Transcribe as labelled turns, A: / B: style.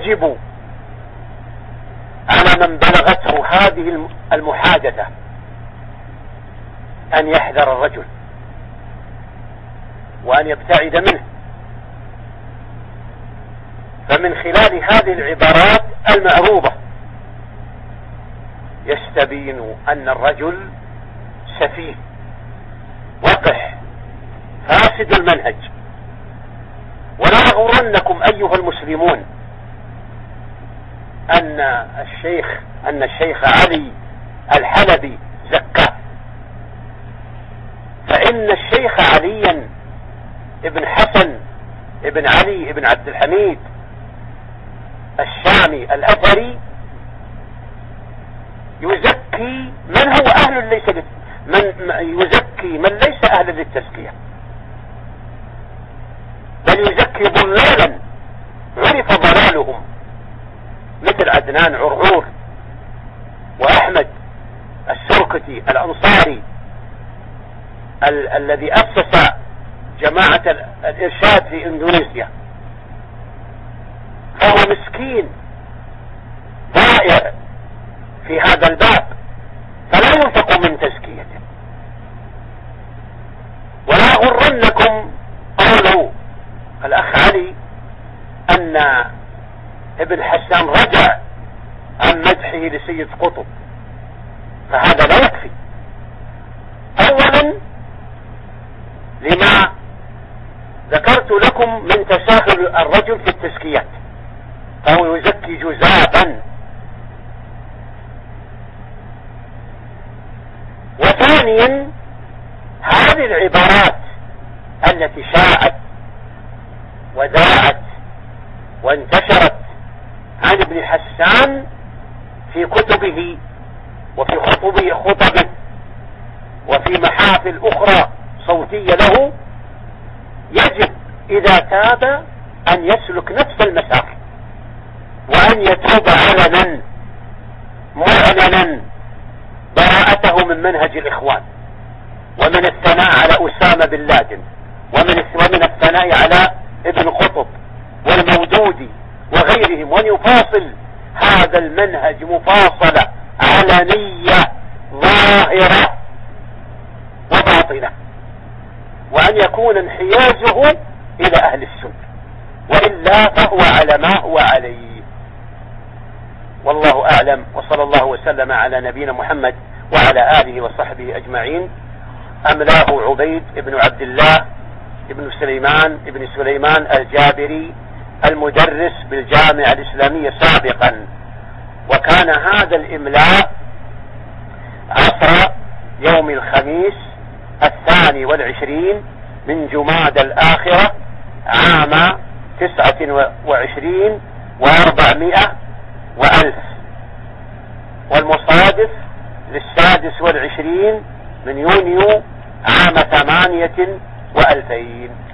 A: يجب على من بلغته هذه المحادثة أن يحذر الرجل وأن يبتعد منه. فمن خلال هذه العبارات المعروضة يستبين أن الرجل سفيه وقح فاسد المنهج. ولا يغرنكم أيها المسلمون أن الشيخ علي الحلبي زكاه، فإن الشيخ عليا ابن حسن ابن علي ابن عبد الحميد الشامي الأثري يزكي من هو أهل يزكي من ليس أهلا للتزكية، بل يزكي ضلالا عرف ضلالهم مثل عدنان عرعور وأحمد السركتي الأنصاري الذي أسس جماعة الإرشاد في إندونيسيا. فهو مسكين ضائع في هذا الباب، فلا ينفق من تزكيته. ولا غرنكم قالوا الأخ علي أن ابن حسان رجع عن مدحه لسيد قطب، فهذا لا يكفي. أولا لما ذكرت لكم من تساهل الرجل في التزكيات، فهو يزكي جزافا. وثانيا هذه العبارات التي شاءت وذاعت وانتشرت عن ابن حسان في كتبه وفي خطبه وفي محافل أخرى صوتية له، يجب إذا تاب أن يسلك نفس المسار وأن يتوب علنا معلنا براءته من منهج الإخوان ومن الثناء على أسامة بن لادن ومن الثناء على ابن قطب والمودودي وغيرهم، وأن يفاصل هذا المنهج مفاصلة علنية ظاهرة وباطنة، وأن يكون انحيازه إلى أهل السنة، وإلا فهو على ما هو عليه. والله أعلم، وصلى الله وسلم على نبينا محمد وعلى آله وصحبه أجمعين. أملاه عبيد بن عبد الله بن سليمان الجابري المدرس بالجامعة الإسلامية سابقا، وكان هذا الإملاء عصر يوم الخميس 22 من جمادى الآخرة عام 29 و400 وألف، والمصادف 26 من يونيو عام 8 و2000.